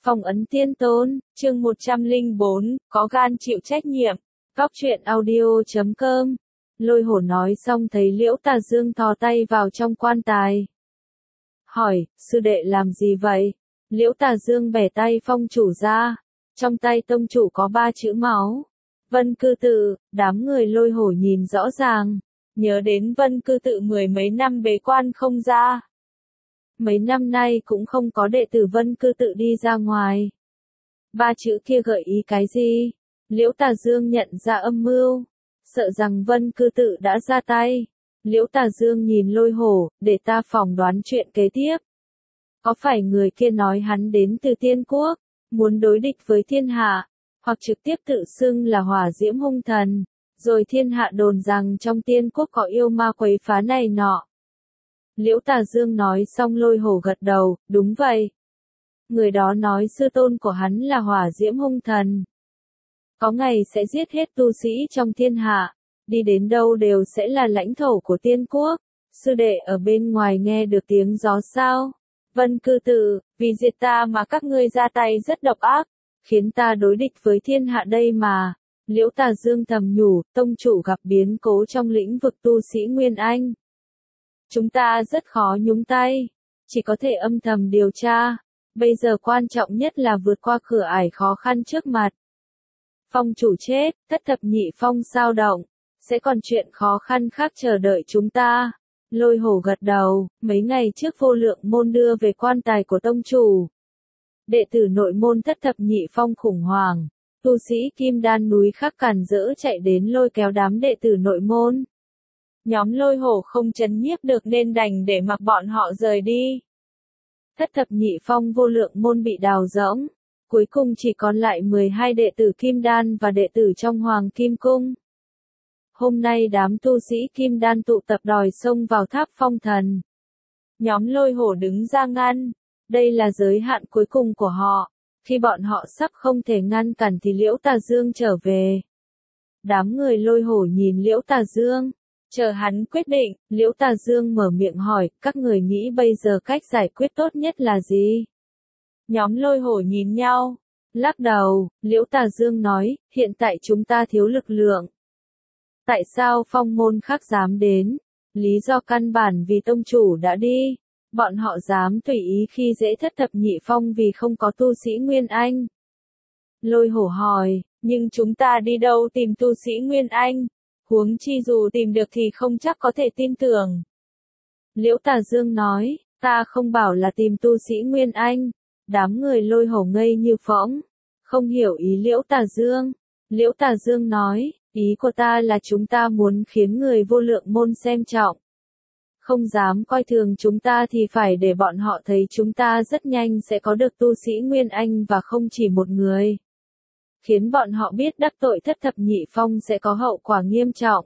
Phong ấn tiên tôn, chương 104, có gan chịu trách nhiệm. Góc truyện audio.com. Lôi hổ nói xong thấy Liễu Tà Dương thò tay vào trong quan tài. Hỏi, sư đệ làm gì vậy? Liễu Tà Dương bẻ tay phong chủ ra. Trong tay tông chủ có 3 chữ máu. Vân Cư Tự, đám người lôi hổ nhìn rõ ràng. Nhớ đến Vân Cư Tự 10 mấy năm bế quan không ra. Mấy năm nay cũng không có đệ tử Vân Cư Tự đi ra ngoài. 3 chữ kia gợi ý cái gì? Liễu Tà Dương nhận ra âm mưu, sợ rằng Vân Cư Tự đã ra tay. Liễu Tà Dương nhìn lôi hổ, để ta phỏng đoán chuyện kế tiếp. Có phải người kia nói hắn đến từ tiên quốc, muốn đối địch với thiên hạ, hoặc trực tiếp tự xưng là hỏa diễm hung thần, rồi thiên hạ đồn rằng trong tiên quốc có yêu ma quấy phá này nọ. Liễu Tà Dương nói xong lôi hổ gật đầu, đúng vậy. Người đó nói sư tôn của hắn là hỏa diễm hung thần. Có ngày sẽ giết hết tu sĩ trong thiên hạ, đi đến đâu đều sẽ là lãnh thổ của tiên quốc. Sư đệ ở bên ngoài nghe được tiếng gió sao? Vân Cư Tự, vì diệt ta mà các ngươi ra tay rất độc ác, khiến ta đối địch với thiên hạ đây mà. Liễu Tà Dương thầm nhủ, tông chủ gặp biến cố trong lĩnh vực tu sĩ Nguyên Anh. Chúng ta rất khó nhúng tay, chỉ có thể âm thầm điều tra. Bây giờ quan trọng nhất là vượt qua cửa ải khó khăn trước mặt. Phong chủ chết, Thất Thập Nhị Phong sao động, sẽ còn chuyện khó khăn khác chờ đợi chúng ta. Lôi hổ gật đầu, mấy ngày trước Vô Lượng Môn đưa về quan tài của tông chủ. Đệ tử nội môn Thất Thập Nhị Phong khủng hoảng, tu sĩ Kim Đan núi khác càn rỡ chạy đến lôi kéo đám đệ tử nội môn. Nhóm lôi hổ không trấn nhiếp được nên đành để mặc bọn họ rời đi. Thất Thập Nhị Phong Vô Lượng Môn bị đào rỗng, cuối cùng chỉ còn lại 12 đệ tử Kim Đan và đệ tử trong Hoàng Kim Cung. Hôm nay đám tu sĩ Kim Đan tụ tập đòi xông vào Tháp Phong Thần. Nhóm lôi hổ đứng ra ngăn, đây là giới hạn cuối cùng của họ, khi bọn họ sắp không thể ngăn cản thì Liễu Tà Dương trở về. Đám người lôi hổ nhìn Liễu Tà Dương, chờ hắn quyết định. Liễu Tà Dương mở miệng hỏi, các người nghĩ bây giờ cách giải quyết tốt nhất là gì? Nhóm lôi hổ nhìn nhau, lắc đầu. Liễu Tà Dương nói, hiện tại chúng ta thiếu lực lượng. Tại sao phong môn khác dám đến? Lý do căn bản vì tông chủ đã đi. Bọn họ dám tùy ý khi dễ Thất Thập Nhị Phong vì không có tu sĩ Nguyên Anh. Lôi hổ hỏi, nhưng chúng ta đi đâu tìm tu sĩ Nguyên Anh? Huống chi dù tìm được thì không chắc có thể tin tưởng. Liễu Tà Dương nói, ta không bảo là tìm tu sĩ Nguyên Anh. Đám người lôi hổ ngây như phỗng, không hiểu ý Liễu Tà Dương. Liễu Tà Dương nói, ý của ta là chúng ta muốn khiến người Vô Lượng Môn xem trọng. Không dám coi thường chúng ta thì phải để bọn họ thấy chúng ta rất nhanh sẽ có được tu sĩ Nguyên Anh và không chỉ một người. Khiến bọn họ biết đắc tội Thất Thập Nhị Phong sẽ có hậu quả nghiêm trọng.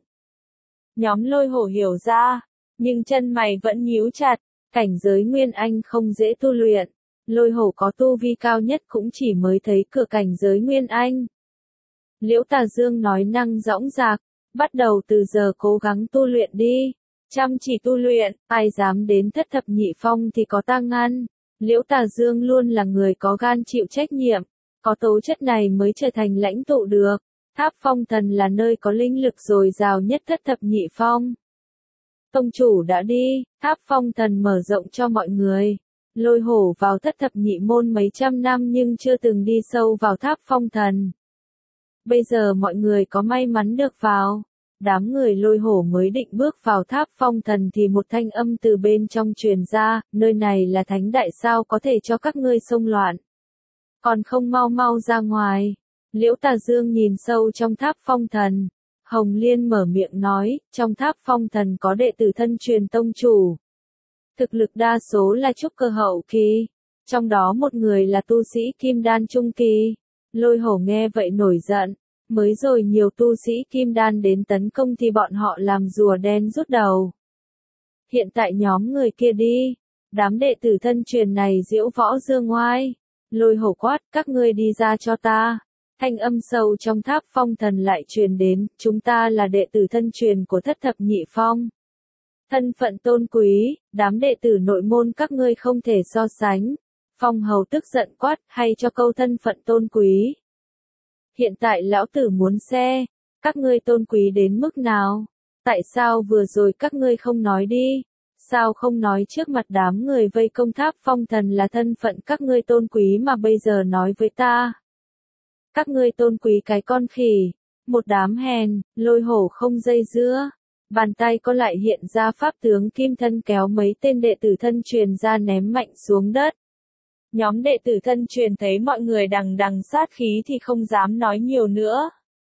Nhóm lôi hổ hiểu ra, nhưng chân mày vẫn nhíu chặt, cảnh giới Nguyên Anh không dễ tu luyện. Lôi hổ có tu vi cao nhất cũng chỉ mới thấy cửa cảnh giới Nguyên Anh. Liễu Tà Dương nói năng dõng dạc, bắt đầu từ giờ cố gắng tu luyện đi. Chăm chỉ tu luyện, ai dám đến Thất Thập Nhị Phong thì có ta ngăn. Liễu Tà Dương luôn là người có gan chịu trách nhiệm, có tố chất này mới trở thành lãnh tụ được. Tháp Phong Thần là nơi có linh lực dồi dào nhất Thất Thập Nhị Phong. Tông chủ đã đi, Tháp Phong Thần mở rộng cho mọi người. Lôi hổ vào Thất Thập Nhị Môn mấy trăm năm nhưng chưa từng đi sâu vào Tháp Phong Thần. Bây giờ mọi người có may mắn được vào. Đám người lôi hổ mới định bước vào Tháp Phong Thần thì một thanh âm từ bên trong truyền ra, nơi này là thánh đại sao có thể cho các ngươi xông loạn. Còn không mau mau ra ngoài. Liễu Tà Dương nhìn sâu trong Tháp Phong Thần. Hồng Liên mở miệng nói, trong Tháp Phong Thần có đệ tử thân truyền tông chủ. Thực lực đa số là trúc cơ hậu kỳ, trong đó một người là tu sĩ Kim Đan trung kỳ. Lôi hổ nghe vậy nổi giận, mới rồi nhiều tu sĩ Kim Đan đến tấn công thì bọn họ làm rùa đen rút đầu. Hiện tại nhóm người kia đi, đám đệ tử thân truyền này diễu võ dương ngoai. Lôi hổ quát, các ngươi đi ra cho ta. Thanh âm sâu trong Tháp Phong Thần lại truyền đến, chúng ta là đệ tử thân truyền của Thất Thập Nhị Phong. Thân phận tôn quý, đám đệ tử nội môn các ngươi không thể so sánh. Phong hầu tức giận quát, hay cho câu thân phận tôn quý. Hiện tại lão tử muốn xe, các ngươi tôn quý đến mức nào? Tại sao vừa rồi các ngươi không nói đi? Sao không nói trước mặt đám người vây công Tháp Phong Thần là thân phận các ngươi tôn quý mà bây giờ nói với ta? Các ngươi tôn quý cái con khỉ, một đám hèn, Lôi Hổ không dây dưa. Bàn tay có lại hiện ra pháp tướng kim thân kéo mấy tên đệ tử thân truyền ra ném mạnh xuống đất. Nhóm đệ tử thân truyền thấy mọi người đằng đằng sát khí thì không dám nói nhiều nữa.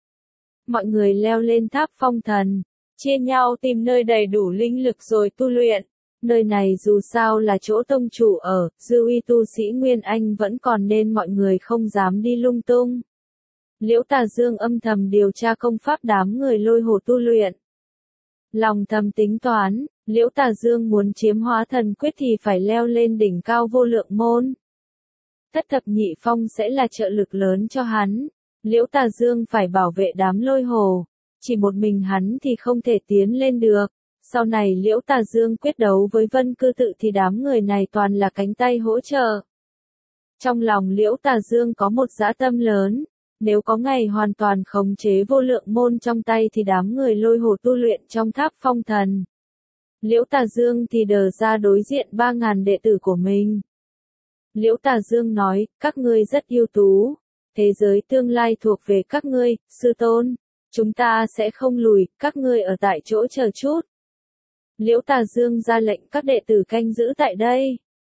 Mọi người leo lên Tháp Phong Thần, chia nhau tìm nơi đầy đủ linh lực rồi tu luyện. Nơi này dù sao là chỗ tông chủ ở, dư uy tu sĩ Nguyên Anh vẫn còn nên mọi người không dám đi lung tung. Liễu Tà Dương âm thầm điều tra công pháp đám người Lôi Hổ tu luyện. Lòng thầm tính toán, Liễu Tà Dương muốn chiếm Hóa Thần Quyết thì phải leo lên đỉnh cao Vô Lượng Môn. Thất thập nhị phong sẽ là trợ lực lớn cho hắn. Liễu Tà Dương phải bảo vệ đám Lôi Hổ. Chỉ một mình hắn thì không thể tiến lên được. Sau này Liễu Tà Dương quyết đấu với Vân Cư Tự thì đám người này toàn là cánh tay hỗ trợ. Trong lòng Liễu Tà Dương có một dã tâm lớn. Nếu có ngày hoàn toàn khống chế Vô Lượng Môn trong tay thì đám người Lôi Hổ tu luyện trong Tháp Phong Thần. Liễu Tà Dương thì đờ ra đối diện 3.000 đệ tử của mình. Liễu Tà Dương nói, các ngươi rất ưu tú. Thế giới tương lai thuộc về các ngươi, sư tôn. Chúng ta sẽ không lùi, các ngươi ở tại chỗ chờ chút. Liễu Tà Dương ra lệnh các đệ tử canh giữ tại đây.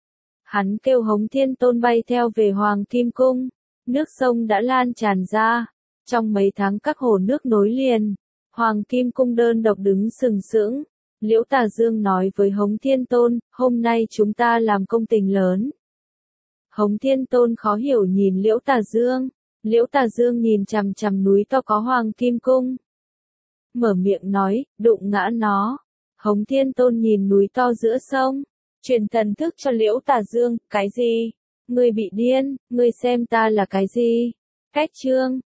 Hắn kêu Hống Thiên Tôn bay theo về Hoàng Kim Cung. Nước sông đã lan tràn ra. Trong mấy tháng các hồ nước nối liền. Hoàng Kim Cung đơn độc đứng sừng sững. Liễu Tà Dương nói với Hống Thiên Tôn, hôm nay chúng ta làm công tình lớn. Hống Thiên Tôn khó hiểu nhìn Liễu Tà Dương. Liễu Tà Dương nhìn chằm chằm núi to có Hoàng Kim Cung. Mở miệng nói, đụng ngã nó. Hống Thiên Tôn nhìn núi to giữa sông. Truyền thần thức cho Liễu Tà Dương, cái gì? Ngươi bị điên, ngươi xem ta là cái gì? Cách chương